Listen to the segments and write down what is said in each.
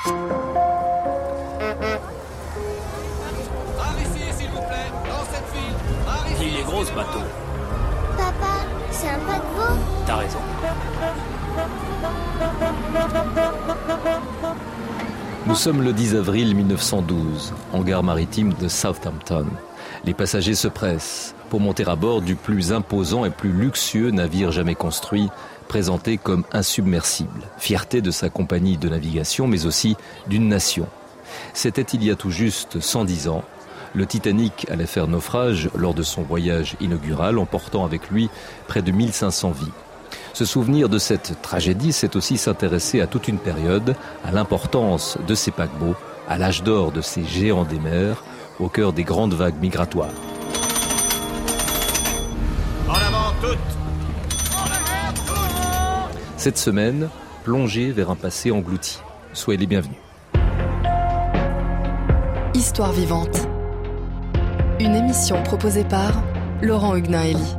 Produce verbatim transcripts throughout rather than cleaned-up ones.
Par ici, s'il vous plaît, dans cette ville. Par ici. Il est gros ce bateau. Papa, c'est un paquebot? T'as raison. Nous sommes le dix avril mille neuf cent douze, en gare maritime de Southampton. Les passagers se pressent pour monter à bord du plus imposant et plus luxueux navire jamais construit, présenté comme insubmersible. Fierté de sa compagnie de navigation, mais aussi d'une nation. C'était il y a tout juste cent dix ans. Le Titanic allait faire naufrage lors de son voyage inaugural, emportant avec lui près de mille cinq cents vies. Se souvenir de cette tragédie, c'est aussi s'intéresser à toute une période, à l'importance de ces paquebots, à l'âge d'or de ces géants des mers, au cœur des grandes vagues migratoires. En avant, toutes. Cette semaine, plongée vers un passé englouti. Soyez les bienvenus. Histoire vivante. Une émission proposée par Laurent Huguenin-Hélie.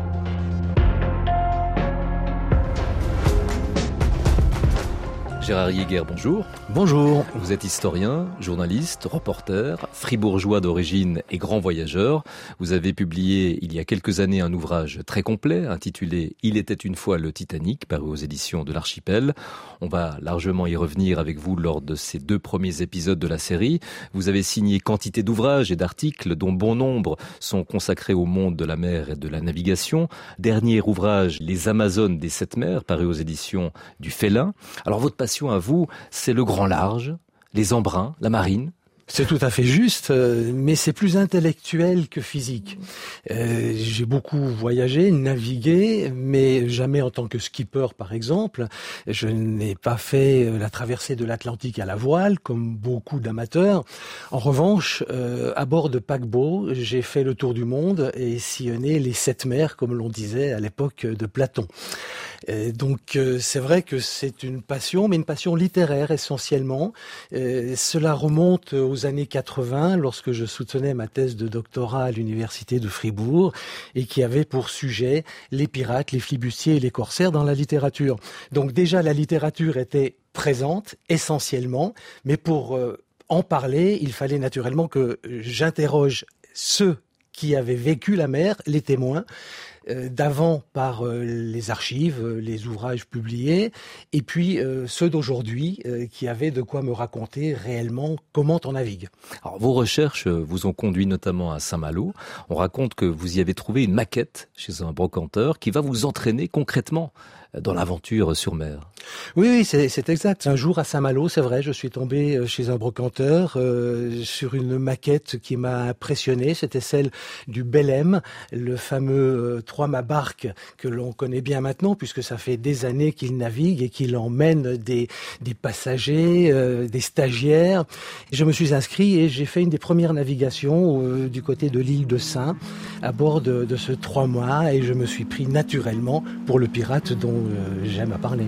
Gérard Yeaguer, bonjour. Bonjour. Vous êtes historien, journaliste, reporter, fribourgeois d'origine et grand voyageur. Vous avez publié il y a quelques années un ouvrage très complet intitulé « Il était une fois le Titanic » paru aux éditions de l'Archipel. On va largement y revenir avec vous lors de ces deux premiers épisodes de la série. Vous avez signé quantité d'ouvrages et d'articles dont bon nombre sont consacrés au monde de la mer et de la navigation. Dernier ouvrage, « Les Amazones des sept mers » paru aux éditions du Félin. Alors votre passion à vous, c'est le grand large, les embruns, la marine. C'est tout à fait juste, mais c'est plus intellectuel que physique. Euh, j'ai beaucoup voyagé, navigué, mais jamais en tant que skipper, par exemple. Je n'ai pas fait la traversée de l'Atlantique à la voile, comme beaucoup d'amateurs. En revanche, euh, à bord de paquebots, j'ai fait le tour du monde et sillonné les sept mers, comme l'on disait à l'époque de Platon. Euh, donc, euh, c'est vrai que c'est une passion, mais une passion littéraire essentiellement. Euh, cela remonte aux années quatre-vingts, lorsque je soutenais ma thèse de doctorat à l'université de Fribourg et qui avait pour sujet les pirates, les flibustiers et les corsaires dans la littérature. Donc déjà, la littérature était présente essentiellement, mais pour euh, en parler, il fallait naturellement que j'interroge ceux qui avaient vécu la mer, les témoins, euh, d'avant par euh, les archives, euh, les ouvrages publiés, et puis euh, ceux d'aujourd'hui euh, qui avaient de quoi me raconter réellement comment on navigue. Alors vos recherches vous ont conduit notamment à Saint-Malo. On raconte que vous y avez trouvé une maquette chez un brocanteur qui va vous entraîner concrètement dans l'aventure sur mer. Oui, oui, c'est, c'est exact. Un jour à Saint-Malo, c'est vrai, je suis tombé chez un brocanteur euh, sur une maquette qui m'a impressionné. C'était celle du Belém, le fameux euh, trois-mâts barque que l'on connaît bien maintenant, puisque ça fait des années qu'il navigue et qu'il emmène des, des passagers, euh, des stagiaires. Je me suis inscrit et j'ai fait une des premières navigations euh, du côté de l'île de Saint, à bord de, de ce trois-mâts, et je me suis pris naturellement pour le pirate dont euh, j'aime à parler.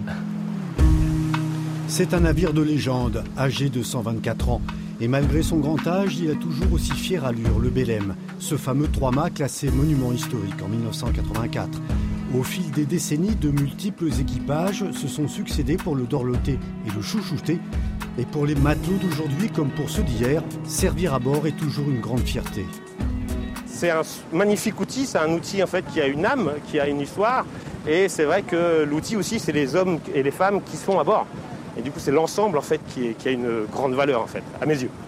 C'est un navire de légende, âgé de cent vingt-quatre ans. Et malgré son grand âge, il a toujours aussi fière allure, le Belém, ce fameux trois-mâts classé monument historique en mille neuf cent quatre-vingt-quatre. Au fil des décennies, de multiples équipages se sont succédés pour le dorloter et le chouchouter. Et pour les matelots d'aujourd'hui, comme pour ceux d'hier, servir à bord est toujours une grande fierté. C'est un magnifique outil, c'est un outil en fait qui a une âme, qui a une histoire. Et c'est vrai que l'outil aussi, c'est les hommes et les femmes qui sont à bord. Et du coup, c'est l'ensemble en fait qui, est, qui a une grande valeur en fait, à mes yeux.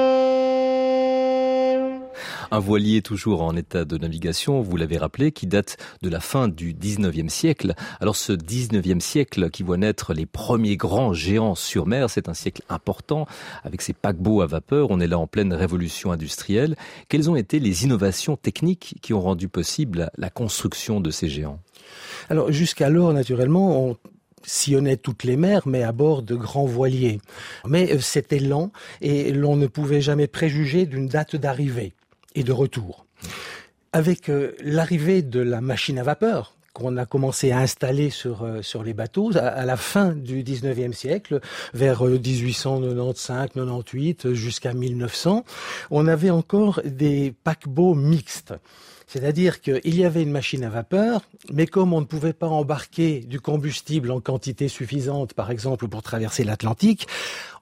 Un voilier toujours en état de navigation, vous l'avez rappelé, qui date de la fin du dix-neuvième siècle. Alors ce dix-neuvième siècle qui voit naître les premiers grands géants sur mer, c'est un siècle important avec ces paquebots à vapeur. On est là en pleine révolution industrielle. Quelles ont été les innovations techniques qui ont rendu possible la construction de ces géants ? Alors jusqu'alors, naturellement, on sillonnait toutes les mers, mais à bord de grands voiliers. Mais euh, c'était lent et l'on ne pouvait jamais préjuger d'une date d'arrivée et de retour. Avec euh, l'arrivée de la machine à vapeur, qu'on a commencé à installer sur euh, sur les bateaux à, à la fin du dix-neuvième siècle, vers euh, dix-huit cent quatre-vingt-quinze quatre-vingt-dix-huit jusqu'à mille neuf cents, on avait encore des paquebots mixtes. C'est-à-dire qu'il y avait une machine à vapeur, mais comme on ne pouvait pas embarquer du combustible en quantité suffisante, par exemple, pour traverser l'Atlantique,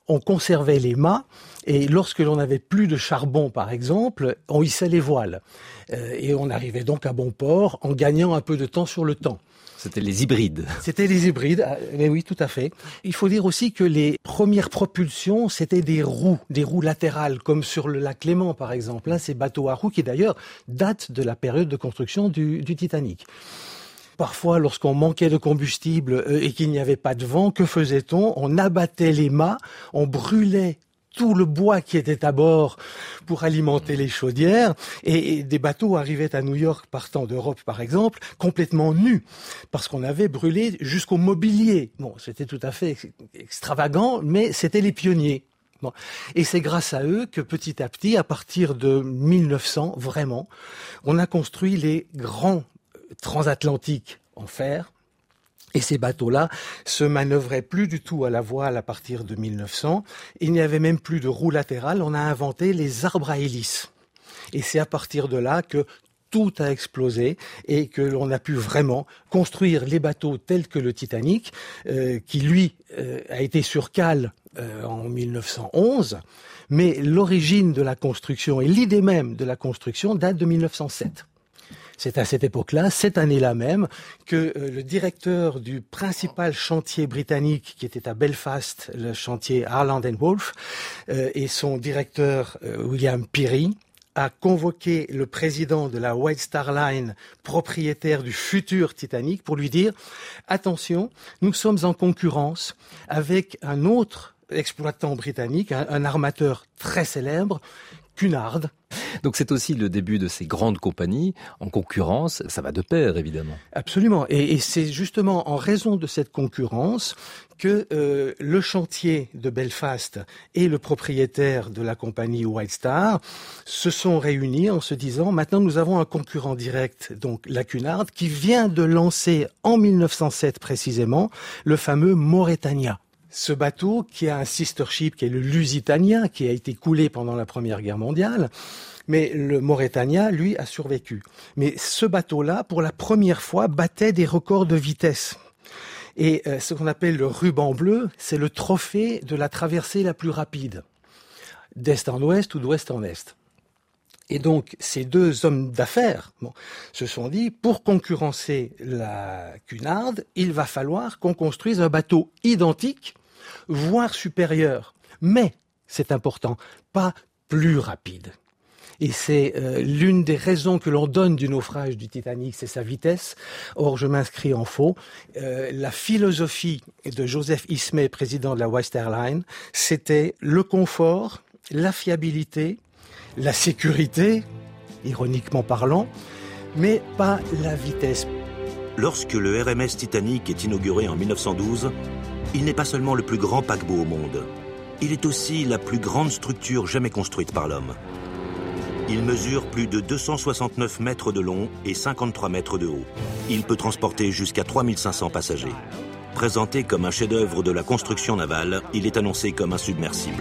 on conservait les mâts, et lorsque l'on n'avait plus de charbon, par exemple, on hissait les voiles. Euh, et on arrivait donc à bon port en gagnant un peu de temps sur le temps. C'était les hybrides. C'était les hybrides, mais oui, tout à fait. Il faut dire aussi que les premières propulsions, c'était des roues, des roues latérales, comme sur le lac Léman, par exemple. Là, ces bateaux à roues qui, d'ailleurs, datent de la période de construction du, du Titanic. Parfois, lorsqu'on manquait de combustible et qu'il n'y avait pas de vent, que faisait-on ? On abattait les mâts, on brûlait tout le bois qui était à bord pour alimenter les chaudières, et, et des bateaux arrivaient à New York partant d'Europe par exemple complètement nus parce qu'on avait brûlé jusqu'au mobilier. Bon, c'était tout à fait extravagant, mais c'était les pionniers. Bon. Et c'est grâce à eux que petit à petit, à partir de mille neuf cents, vraiment, on a construit les grands transatlantiques en fer. Et ces bateaux-là se manœuvraient plus du tout à la voile à partir de mille neuf cents. Il n'y avait même plus de roues latérales. On a inventé les arbres à hélices. Et c'est à partir de là que tout a explosé et que l'on a pu vraiment construire les bateaux tels que le Titanic, euh, qui lui euh, a été sur cale euh, en mille neuf cent onze. Mais l'origine de la construction et l'idée même de la construction date de mille neuf cent sept. C'est à cette époque-là, cette année-là même, que euh, le directeur du principal chantier britannique qui était à Belfast, le chantier Harland and Wolff, euh, et son directeur euh, William Peary, a convoqué le président de la White Star Line, propriétaire du futur Titanic, pour lui dire « Attention, nous sommes en concurrence avec un autre exploitant britannique, un, un armateur très célèbre, Cunard. » Donc c'est aussi le début de ces grandes compagnies en concurrence, ça va de pair évidemment. Absolument, et, et c'est justement en raison de cette concurrence que euh, le chantier de Belfast et le propriétaire de la compagnie White Star se sont réunis en se disant maintenant nous avons un concurrent direct, donc la Cunard, qui vient de lancer en mille neuf cent sept précisément le fameux Mauretania. Ce bateau, qui a un sister ship, qui est le Lusitania, qui a été coulé pendant la Première Guerre mondiale, mais le Mauretania, lui, a survécu. Mais ce bateau-là, pour la première fois, battait des records de vitesse. Et euh, ce qu'on appelle le ruban bleu, c'est le trophée de la traversée la plus rapide, d'est en ouest ou d'ouest en est. Et donc, ces deux hommes d'affaires bon, se sont dit, pour concurrencer la Cunard, il va falloir qu'on construise un bateau identique, voire supérieur. Mais, c'est important, pas plus rapide. Et c'est euh, l'une des raisons que l'on donne du naufrage du Titanic, c'est sa vitesse. Or, je m'inscris en faux. Euh, la philosophie de Joseph Ismay, président de la White Star Line, c'était le confort, la fiabilité, la sécurité, ironiquement parlant, mais pas la vitesse. Lorsque le R M S Titanic est inauguré en mille neuf cent douze, il n'est pas seulement le plus grand paquebot au monde, il est aussi la plus grande structure jamais construite par l'homme. Il mesure plus de deux cent soixante-neuf mètres de long et cinquante-trois mètres de haut. Il peut transporter jusqu'à trois mille cinq cents passagers. Présenté comme un chef-d'œuvre de la construction navale, il est annoncé comme un submersible.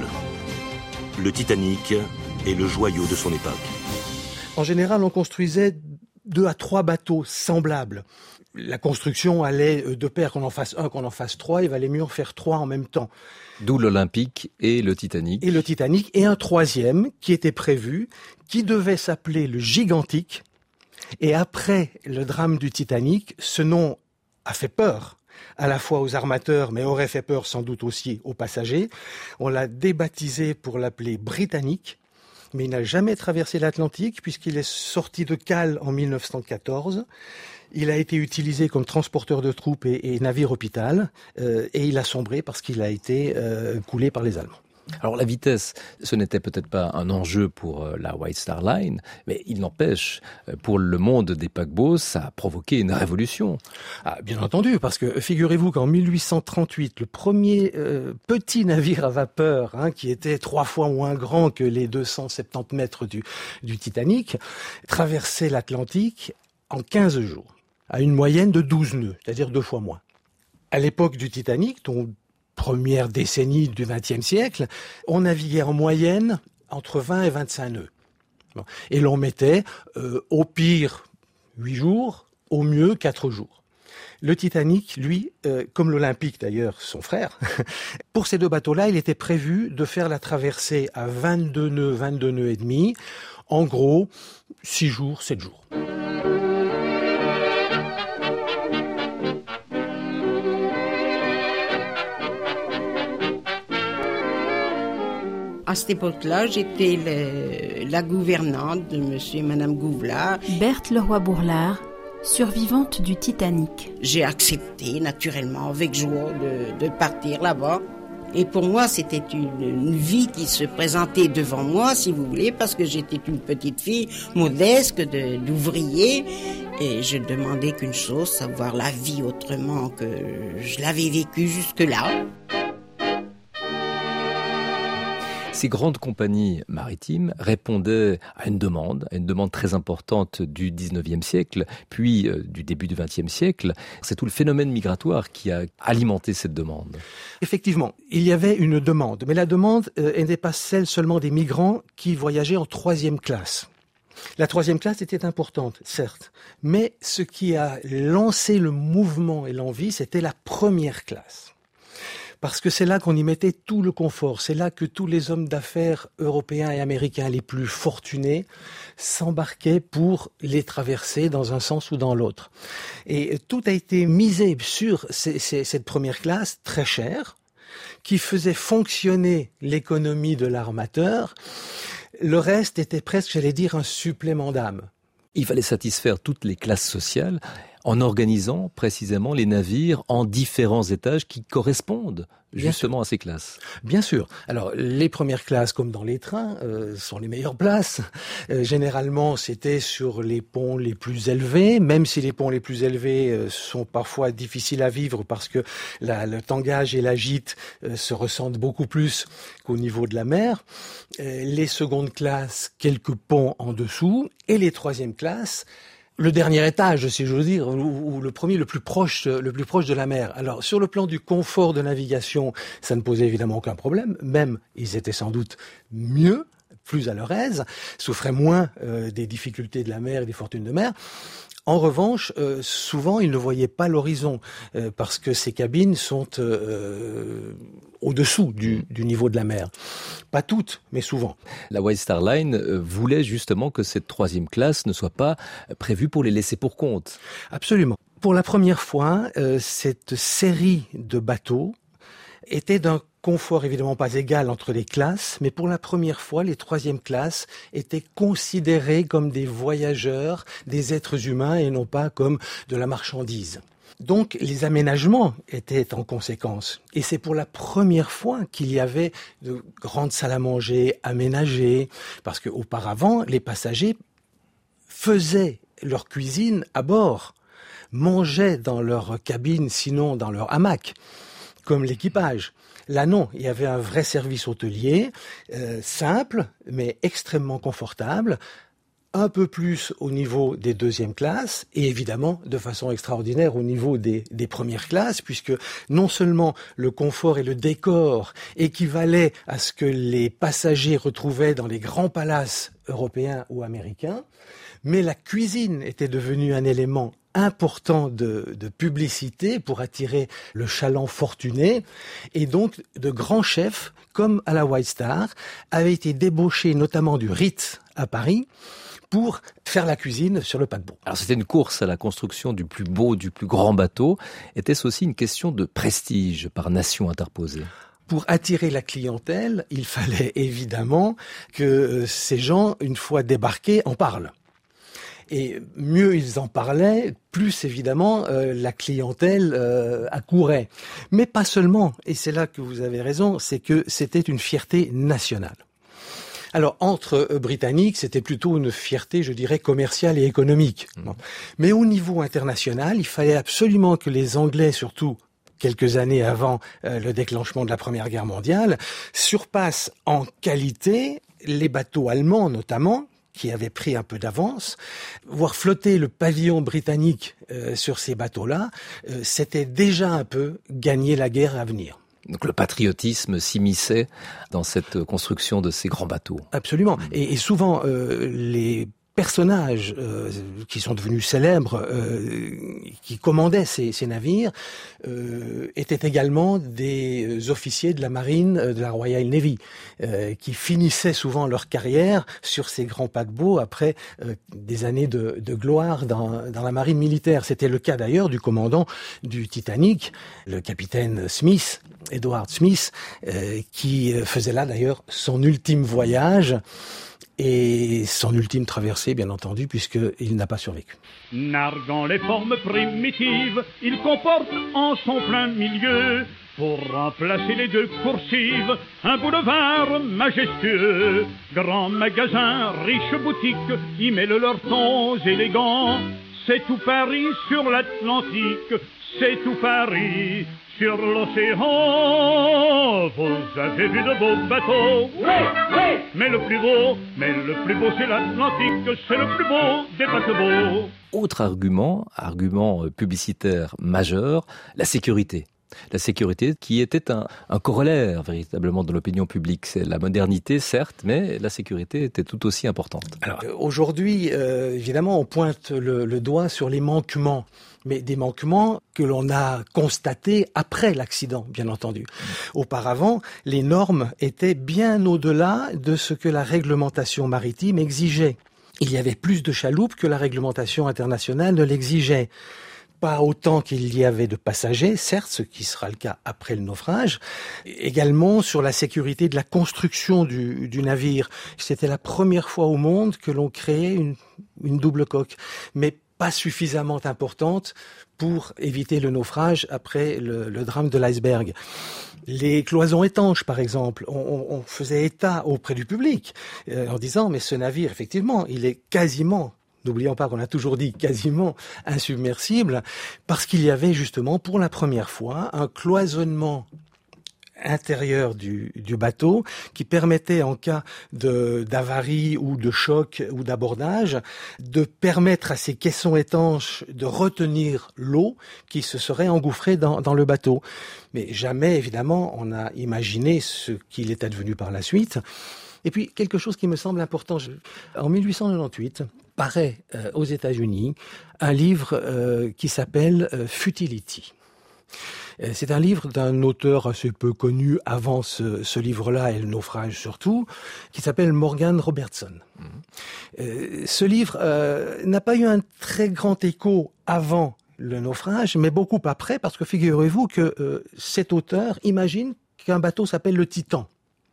Le Titanic est le joyau de son époque. En général, on construisait deux à trois bateaux semblables. La construction allait de pair, qu'on en fasse un, qu'on en fasse trois, il valait mieux en faire trois en même temps. D'où l'Olympique et le Titanic. Et le Titanic, et un troisième qui était prévu, qui devait s'appeler le Gigantic. Et après le drame du Titanic, ce nom a fait peur, à la fois aux armateurs, mais aurait fait peur sans doute aussi aux passagers. On l'a débaptisé pour l'appeler Britannique, mais il n'a jamais traversé l'Atlantique puisqu'il est sorti de cale en mille neuf cent quatorze. Il a été utilisé comme transporteur de troupes et, et navire hôpital, euh, et il a sombré parce qu'il a été euh, coulé par les Allemands. Alors la vitesse, ce n'était peut-être pas un enjeu pour la White Star Line, mais il n'empêche, pour le monde des paquebots, ça a provoqué une révolution. Ah, bien entendu, parce que figurez-vous qu'en mille huit cent trente-huit, le premier euh, petit navire à vapeur, hein, qui était trois fois moins grand que les deux cent soixante-dix mètres du, du Titanic, traversait l'Atlantique en quinze jours, à une moyenne de douze nœuds, c'est-à-dire deux fois moins. À l'époque du Titanic, dont première décennie du vingtième siècle, on naviguait en moyenne entre vingt et vingt-cinq nœuds. Et l'on mettait euh, au pire huit jours, au mieux quatre jours. Le Titanic, lui, euh, comme l'Olympique d'ailleurs, son frère, pour ces deux bateaux-là, il était prévu de faire la traversée à vingt-deux nœuds, vingt-deux nœuds et demi, en gros, six jours, sept jours. À cette époque-là, j'étais le, la gouvernante de monsieur et madame Gouvelard. Berthe Leroy-Bourlard, survivante du Titanic. J'ai accepté, naturellement, avec joie, de, de partir là-bas. Et pour moi, c'était une, une vie qui se présentait devant moi, si vous voulez, parce que j'étais une petite fille modeste, de, d'ouvrier, et je demandais qu'une chose, savoir la vie autrement que je l'avais vécue jusque-là. Ces grandes compagnies maritimes répondaient à une demande, à une demande très importante du dix-neuvième siècle, puis euh, du début du vingtième siècle. C'est tout le phénomène migratoire qui a alimenté cette demande. Effectivement, il y avait une demande, mais la demande euh, n'était pas celle seulement des migrants qui voyageaient en troisième classe. La troisième classe était importante, certes, mais ce qui a lancé le mouvement et l'envie, c'était la première classe. Parce que c'est là qu'on y mettait tout le confort. C'est là que tous les hommes d'affaires européens et américains les plus fortunés s'embarquaient pour les traverser dans un sens ou dans l'autre. Et tout a été misé sur ces, ces, cette première classe très chère, qui faisait fonctionner l'économie de l'armateur. Le reste était presque, j'allais dire, un supplément d'âme. Il fallait satisfaire toutes les classes sociales en organisant précisément les navires en différents étages qui correspondent justement à ces classes. Bien sûr. Alors, les premières classes, comme dans les trains, euh, sont les meilleures places. Euh, généralement, c'était sur les ponts les plus élevés, même si les ponts les plus élevés euh, sont parfois difficiles à vivre parce que la, le tangage et la gîte euh, se ressentent beaucoup plus qu'au niveau de la mer. Euh, les secondes classes, quelques ponts en dessous, et les troisièmes classes, le dernier étage, si j'ose dire, ou, ou le premier, le plus proche, le plus proche de la mer. Alors, sur le plan du confort de navigation, ça ne posait évidemment aucun problème. Même, ils étaient sans doute mieux, plus à leur aise, souffraient moins euh, des difficultés de la mer et des fortunes de mer. En revanche, euh, souvent, ils ne voyaient pas l'horizon euh, parce que ces cabines sont euh, au-dessous du, du niveau de la mer. Pas toutes, mais souvent. La White Star Line euh, voulait justement que cette troisième classe ne soit pas prévue pour les laisser pour compte. Absolument. Pour la première fois, euh, cette série de bateaux était d'un confort évidemment pas égal entre les classes, mais pour la première fois, les troisièmes classes étaient considérées comme des voyageurs, des êtres humains et non pas comme de la marchandise. Donc les aménagements étaient en conséquence. Et c'est pour la première fois qu'il y avait de grandes salles à manger aménagées, parce qu'auparavant, les passagers faisaient leur cuisine à bord, mangeaient dans leur cabine, sinon dans leur hamac, comme l'équipage. Là non, il y avait un vrai service hôtelier, euh, simple, mais extrêmement confortable, un peu plus au niveau des deuxièmes classes, et évidemment de façon extraordinaire au niveau des, des premières classes, puisque non seulement le confort et le décor équivalaient à ce que les passagers retrouvaient dans les grands palaces européens ou américains, mais la cuisine était devenue un élément important de, de publicité pour attirer le chaland fortuné, et donc de grands chefs, comme à la White Star, avaient été débauchés notamment du Ritz à Paris, pour faire la cuisine sur le paquebot. Alors c'était une course à la construction du plus beau, du plus grand bateau. Était-ce aussi une question de prestige par nation interposée ? Pour attirer la clientèle, il fallait évidemment que ces gens, une fois débarqués, en parlent. Et mieux ils en parlaient, plus évidemment euh, la clientèle euh, accourait. Mais pas seulement, et c'est là que vous avez raison, c'est que c'était une fierté nationale. Alors, entre euh, Britanniques, c'était plutôt une fierté, je dirais, commerciale et économique. Mmh. Bon. Mais au niveau international, il fallait absolument que les Anglais, surtout quelques années avant euh, le déclenchement de la Première Guerre mondiale, surpassent en qualité les bateaux allemands notamment, qui avaient pris un peu d'avance. Voir flotter le pavillon britannique euh, sur ces bateaux-là, euh, c'était déjà un peu gagner la guerre à venir. Donc le patriotisme s'immisçait dans cette construction de ces grands bateaux. Absolument. Et, et souvent, euh, les personnages euh, qui sont devenus célèbres, euh, qui commandaient ces, ces navires, euh, étaient également des officiers de la marine de la Royal Navy, euh, qui finissaient souvent leur carrière sur ces grands paquebots après euh, des années de, de gloire dans, dans la marine militaire. C'était le cas d'ailleurs du commandant du Titanic, le capitaine Smith, Edward Smith, euh, qui faisait là d'ailleurs son ultime voyage. Et son ultime traversée, bien entendu, puisqu'il n'a pas survécu. Narguant les formes primitives, il comporte en son plein milieu, pour remplacer les deux coursives, un boulevard majestueux. Grands magasins, riches boutiques, y mêlent leurs tons élégants. C'est tout Paris sur l'Atlantique, c'est tout Paris sur l'océan. Vous avez vu de beaux bateaux? Oui, oui. Mais le plus beau, mais le plus beau c'est l'Atlantique, c'est le plus beau des paquebots. Autre argument, argument publicitaire majeur, la sécurité. La sécurité qui était un, un corollaire véritablement de l'opinion publique. C'est la modernité, certes, mais la sécurité était tout aussi importante. Alors aujourd'hui, euh, évidemment, on pointe le, le doigt sur les manquements, mais des manquements que l'on a constatés après l'accident, bien entendu. Auparavant, les normes étaient bien au-delà de ce que la réglementation maritime exigeait. Il y avait plus de chaloupes que la réglementation internationale ne l'exigeait. Pas autant qu'il y avait de passagers, certes, ce qui sera le cas après le naufrage. Également sur la sécurité de la construction du, du navire. C'était la première fois au monde que l'on créait une, une double coque, mais pas suffisamment importante pour éviter le naufrage après le, le drame de l'iceberg. Les cloisons étanches, par exemple, on, on faisait état auprès du public euh, en disant « mais ce navire, effectivement, il est quasiment... » N'oublions pas qu'on a toujours dit quasiment insubmersible, parce qu'il y avait justement pour la première fois un cloisonnement intérieur du, du bateau qui permettait en cas de, d'avarie ou de choc ou d'abordage de permettre à ces caissons étanches de retenir l'eau qui se serait engouffrée dans, dans le bateau. Mais jamais, évidemment, on a imaginé ce qu'il est advenu par la suite. Et puis, quelque chose qui me semble important, je... en mille huit cent quatre-vingt-huit, paraît euh, aux États-Unis un livre euh, qui s'appelle euh, Futility. Euh, c'est un livre d'un auteur assez peu connu avant ce, ce livre-là et le naufrage surtout, qui s'appelle Morgan Robertson. Mmh. Euh, ce livre euh, n'a pas eu un très grand écho avant le naufrage, mais beaucoup après, parce que figurez-vous que euh, cet auteur imagine qu'un bateau s'appelle le Titan.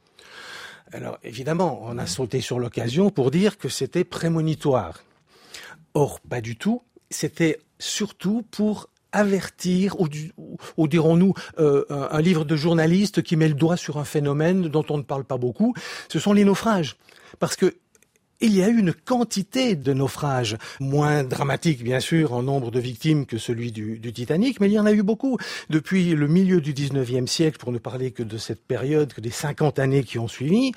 Alors, évidemment, on a sauté sur l'occasion pour dire que c'était prémonitoire. Or, pas du tout. C'était surtout pour avertir, ou, du, ou dirons-nous, euh, un, un livre de journaliste qui met le doigt sur un phénomène dont on ne parle pas beaucoup. Ce sont les naufrages. Parce que il y a eu une quantité de naufrages, moins dramatiques bien sûr en nombre de victimes que celui du, du Titanic, mais il y en a eu beaucoup. Depuis le milieu du dix-neuvième siècle, pour ne parler que de cette période, que des cinquante années qui ont suivi,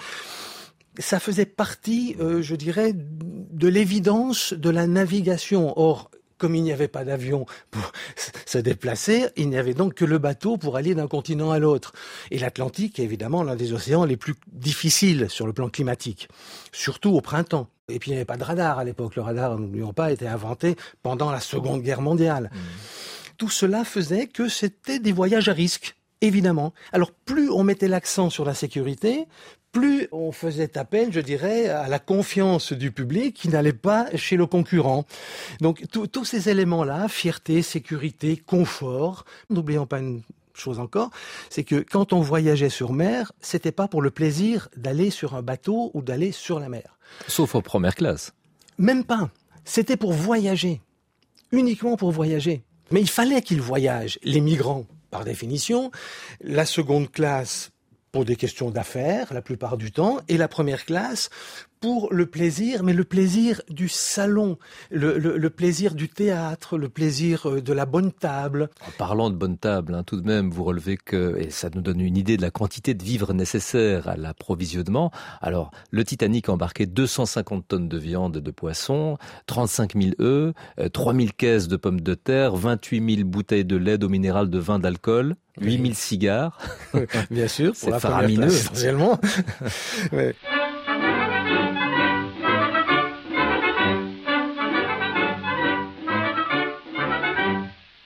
ça faisait partie, euh, je dirais, de l'évidence de la navigation. Or, comme il n'y avait pas d'avion pour se déplacer, il n'y avait donc que le bateau pour aller d'un continent à l'autre. Et l'Atlantique est évidemment l'un des océans les plus difficiles sur le plan climatique, surtout au printemps. Et puis il n'y avait pas de radar à l'époque. Le radar, n'oublions pas, a été inventé pendant la Seconde Guerre mondiale. Mmh. Tout cela faisait que c'était des voyages à risque, évidemment. Alors plus on mettait l'accent sur la sécurité, plus on faisait appel, je dirais, à la confiance du public qui n'allait pas chez le concurrent. Donc tous ces éléments-là, fierté, sécurité, confort, n'oublions pas une chose encore, c'est que quand on voyageait sur mer, c'était pas pour le plaisir d'aller sur un bateau ou d'aller sur la mer. Sauf aux premières classes. Même pas. C'était pour voyager. Uniquement pour voyager. Mais il fallait qu'ils voyagent, les migrants, par définition. La seconde classe, pour des questions d'affaires, la plupart du temps, et la première classe pour le plaisir, mais le plaisir du salon, le, le, le plaisir du théâtre, le plaisir de la bonne table. En parlant de bonne table, hein, tout de même, vous relevez que, et ça nous donne une idée de la quantité de vivres nécessaires à l'approvisionnement. Alors, le Titanic embarquait deux cent cinquante tonnes de viande et de poisson, trente-cinq mille œufs, trois mille caisses de pommes de terre, vingt-huit mille bouteilles de lait d'eau minérale, de vin, d'alcool, huit mille cigares. Bien sûr, pour c'est la faramineux, place, essentiellement. Ouais.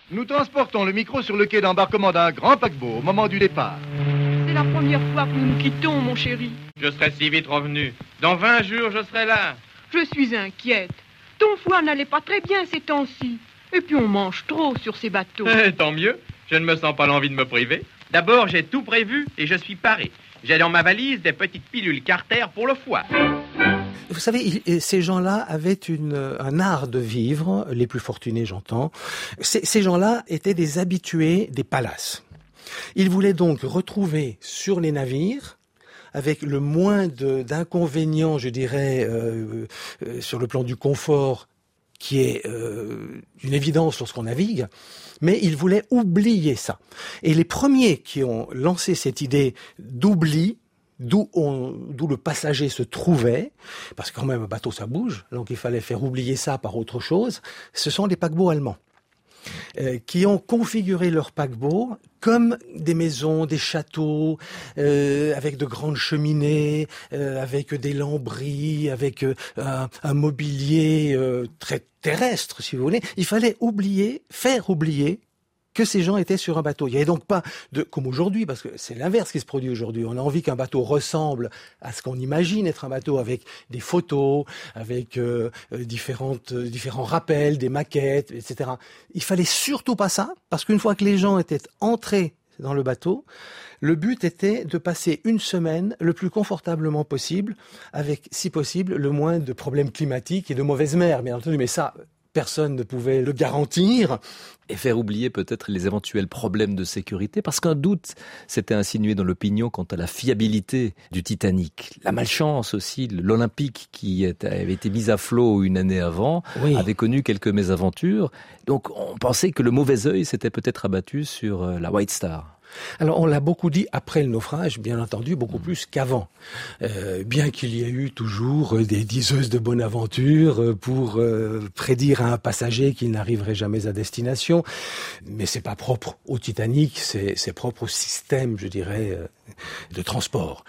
Nous transportons le micro sur le quai d'embarquement d'un grand paquebot au moment du départ. C'est la première fois que nous nous quittons, mon chéri. Je serai si vite revenu. Dans vingt jours, je serai là. Je suis inquiète. Ton foie n'allait pas très bien ces temps-ci. Et puis on mange trop sur ces bateaux. Eh, tant mieux. Je ne me sens pas l'envie de me priver. D'abord, j'ai tout prévu et je suis paré. J'ai dans ma valise des petites pilules Carter pour le foie. Vous savez, il, ces gens-là avaient une, un art de vivre, les plus fortunés j'entends. Ces, ces gens-là étaient des habitués des palaces. Ils voulaient donc retrouver sur les navires, avec le moins de, d'inconvénients, je dirais, euh, euh, sur le plan du confort, qui est euh, une évidence lorsqu'on navigue, mais ils voulaient oublier ça. Et les premiers qui ont lancé cette idée d'oubli, d'où, on, d'où le passager se trouvait, parce que quand même un bateau ça bouge, donc il fallait faire oublier ça par autre chose, ce sont les paquebots allemands. Euh, qui ont configuré leurs paquebots comme des maisons, des châteaux, euh, avec de grandes cheminées, euh, avec des lambris, avec euh, un, un mobilier euh, très terrestre, si vous voulez. Il fallait oublier, faire oublier que ces gens étaient sur un bateau. Il n'y avait donc pas de, comme aujourd'hui, parce que c'est l'inverse qui se produit aujourd'hui. On a envie qu'un bateau ressemble à ce qu'on imagine être un bateau, avec des photos, avec euh, différentes, euh, différents rappels, des maquettes, et cetera. Il fallait surtout pas ça, parce qu'une fois que les gens étaient entrés dans le bateau, le but était de passer une semaine le plus confortablement possible, avec, si possible, le moins de problèmes climatiques et de mauvaises mers, bien entendu. Mais ça, personne ne pouvait le garantir. Et faire oublier peut-être les éventuels problèmes de sécurité, parce qu'un doute s'était insinué dans l'opinion quant à la fiabilité du Titanic. La malchance aussi, l'Olympique qui avait été mis à flot une année avant, oui, avait connu quelques mésaventures. Donc on pensait que le mauvais œil s'était peut-être abattu sur la White Star. Alors on l'a beaucoup dit après le naufrage, bien entendu, beaucoup plus qu'avant. Euh, bien qu'il y ait eu toujours des diseuses de bonne aventure pour euh, prédire à un passager qu'il n'arriverait jamais à destination, mais c'est pas propre au Titanic, c'est, c'est propre au système, je dirais, euh, de transport.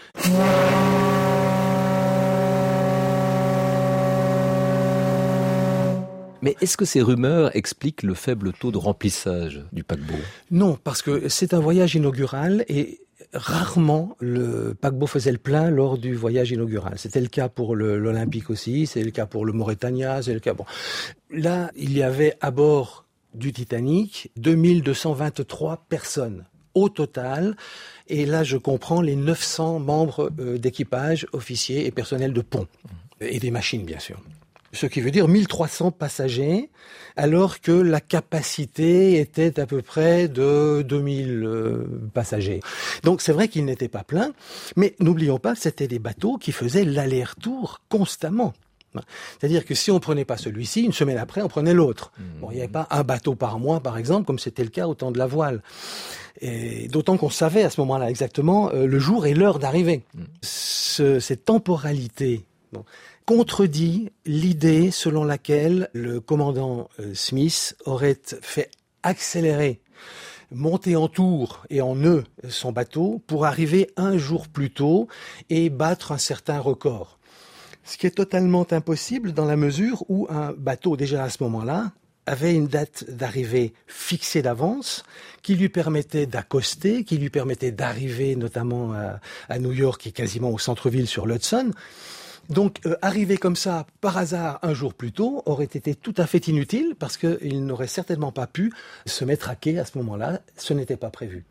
Mais est-ce que ces rumeurs expliquent le faible taux de remplissage du paquebot ? Non, parce que c'est un voyage inaugural et rarement le paquebot faisait le plein lors du voyage inaugural. C'était le cas pour le, l'Olympique aussi, c'est le cas pour le Mauretania, c'est le cas... Bon. Là, il y avait à bord du Titanic deux mille deux cent vingt-trois personnes au total. Et là, je comprends les neuf cents membres d'équipage, officiers et personnel de pont. Et des machines, bien sûr. Ce qui veut dire mille trois cents passagers, alors que la capacité était à peu près de deux mille euh, passagers. Donc c'est vrai qu'il n'était pas plein, mais n'oublions pas que c'était des bateaux qui faisaient l'aller-retour constamment. C'est-à-dire que si on prenait pas celui-ci, une semaine après, on prenait l'autre. Bon, il n'y avait pas un bateau par mois, par exemple, comme c'était le cas au temps de la voile. Et d'autant qu'on savait à ce moment-là exactement euh, le jour et l'heure d'arrivée. Ce, cette temporalité... Bon, contredit l'idée selon laquelle le commandant Smith aurait fait accélérer, monter en tour et en nœud son bateau pour arriver un jour plus tôt et battre un certain record. Ce qui est totalement impossible dans la mesure où un bateau, déjà à ce moment-là, avait une date d'arrivée fixée d'avance, qui lui permettait d'accoster, qui lui permettait d'arriver notamment à, à New York, qui est quasiment au centre-ville sur l'Hudson. Donc, euh, arriver comme ça, par hasard, un jour plus tôt, aurait été tout à fait inutile, parce qu'il n'aurait certainement pas pu se mettre à quai à ce moment-là. Ce n'était pas prévu.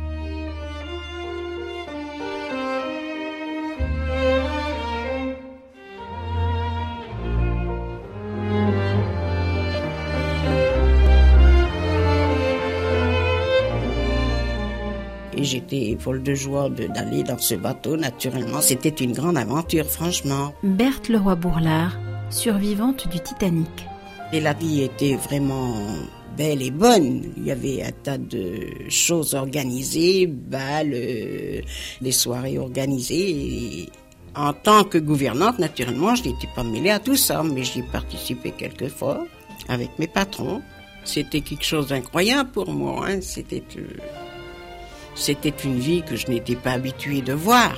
Et j'étais folle de joie de, d'aller dans ce bateau, naturellement. C'était une grande aventure, franchement. Berthe Leroy-Bourlard, survivante du Titanic. Et la vie était vraiment belle et bonne. Il y avait un tas de choses organisées, balles, euh, des soirées organisées. Et en tant que gouvernante, naturellement, je n'étais pas mêlée à tout ça, mais j'y ai participé quelquefois avec mes patrons. C'était quelque chose d'incroyable pour moi, hein. C'était... Euh, C'était une vie que je n'étais pas habituée de voir.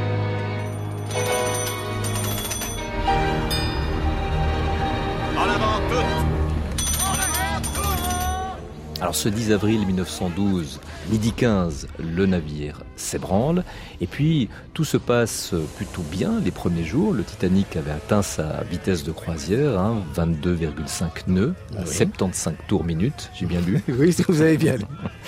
En avant, Alors ce dix avril mille neuf cent douze, midi quinze, le navire s'ébranle et puis tout se passe plutôt bien les premiers jours. Le Titanic avait atteint sa vitesse de croisière, hein, vingt-deux virgule cinq nœuds, oui. soixante-quinze tours minute, j'ai bien lu. Oui, vous avez bien lu.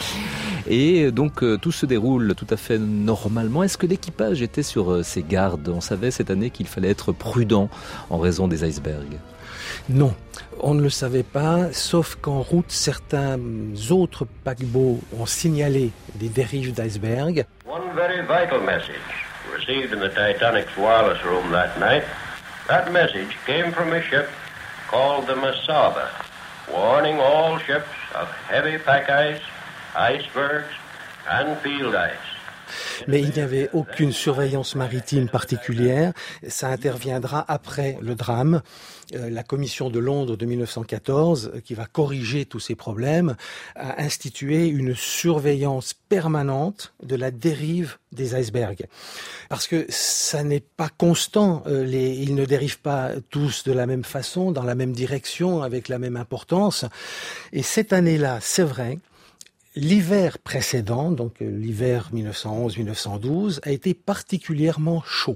Et donc euh, tout se déroule tout à fait normalement. Est-ce que l'équipage était sur euh, ses gardes? On savait cette année qu'il fallait être prudent en raison des icebergs. Non, on ne le savait pas, sauf qu'en route, certains autres paquebots ont signalé des dérives d'icebergs. One very vital message received in the Titanic's wireless room that night. That message came from a ship called the Mesaba, warning all ships of heavy pack ice, icebergs and field ice. Mais il n'y avait aucune surveillance maritime particulière. Ça interviendra après le drame. Euh, la commission de Londres de mille neuf cent quatorze, qui va corriger tous ces problèmes, a institué une surveillance permanente de la dérive des icebergs. Parce que ça n'est pas constant. Euh, les, ils ne dérivent pas tous de la même façon, dans la même direction, avec la même importance. Et cette année-là, c'est vrai, l'hiver précédent, donc l'hiver mille neuf cent onze mille neuf cent douze, a été particulièrement chaud.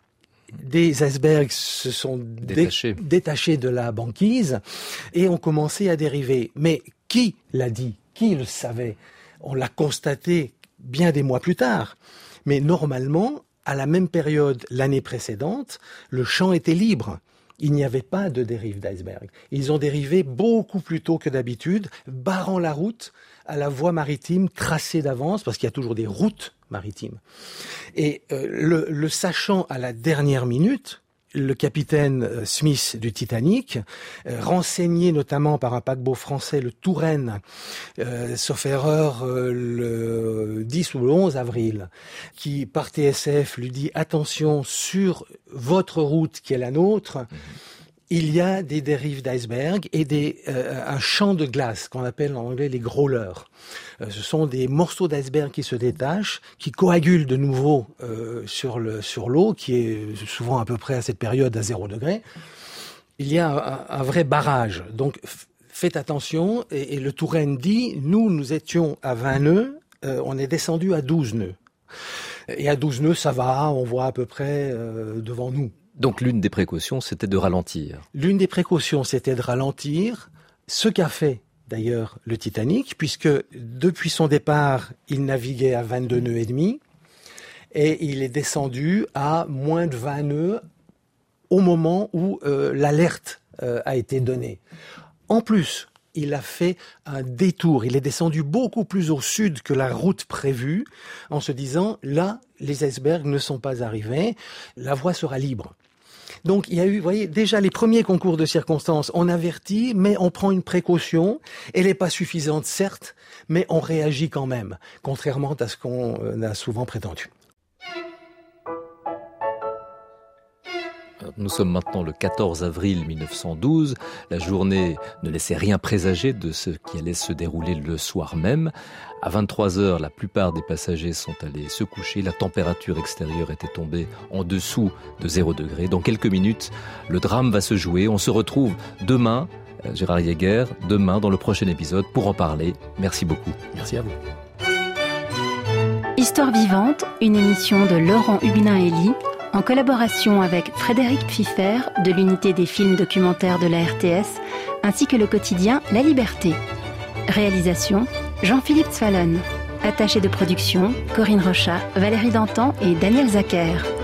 Des icebergs se sont détachés. Dé- détachés de la banquise et ont commencé à dériver. Mais qui l'a dit? Qui le savait? On l'a constaté bien des mois plus tard. Mais normalement, à la même période l'année précédente, le champ était libre. Il n'y avait pas de dérive d'iceberg. Ils ont dérivé beaucoup plus tôt que d'habitude, barrant la route à la voie maritime tracée d'avance, parce qu'il y a toujours des routes maritimes. Et euh, le, le sachant à la dernière minute, le capitaine Smith du Titanic, euh, renseigné notamment par un paquebot français, le Touraine, euh, sauf erreur, euh, le dix ou le onze avril, qui par T S F lui dit « Attention, sur votre route qui est la nôtre, mmh. il y a des dérives d'iceberg et des, euh, un champ de glace qu'on appelle en anglais les growlers. Euh, ce sont des morceaux d'iceberg qui se détachent, qui coagulent de nouveau euh, sur, le, sur l'eau, qui est souvent à peu près à cette période à zéro degré. Il y a un, un vrai barrage. Donc f- faites attention. Et, et le Touraine dit, nous, nous étions à vingt nœuds, euh, on est descendu à douze nœuds. Et à douze nœuds, ça va, on voit à peu près euh, devant nous. Donc l'une des précautions, c'était de ralentir. L'une des précautions, c'était de ralentir, ce qu'a fait d'ailleurs le Titanic, puisque depuis son départ, il naviguait à vingt-deux nœuds et demi, et il est descendu à moins de vingt nœuds au moment où euh, l'alerte euh, a été donnée. En plus, il a fait un détour, il est descendu beaucoup plus au sud que la route prévue, en se disant, là, les icebergs ne sont pas arrivés, la voie sera libre. Donc il y a eu, vous voyez, déjà les premiers concours de circonstances, on avertit, mais on prend une précaution. Elle n'est pas suffisante, certes, mais on réagit quand même, contrairement à ce qu'on a souvent prétendu. Nous sommes maintenant le quatorze avril mille neuf cent douze. La journée ne laissait rien présager de ce qui allait se dérouler le soir même. À vingt-trois heures, la plupart des passagers sont allés se coucher. La température extérieure était tombée en dessous de zéro degré. Dans quelques minutes, le drame va se jouer. On se retrouve demain, Gérard Yeaguer, demain dans le prochain épisode pour en parler. Merci beaucoup. Merci à vous. Histoire vivante, une émission de Laurent Huguenin-Elie, en collaboration avec Frédéric Pfiffer de l'unité des films documentaires de la R T S, ainsi que le quotidien La Liberté. Réalisation, Jean-Philippe Zwallen. Attaché de production, Corinne Rochat, Valérie Dantan et Daniel Zacher.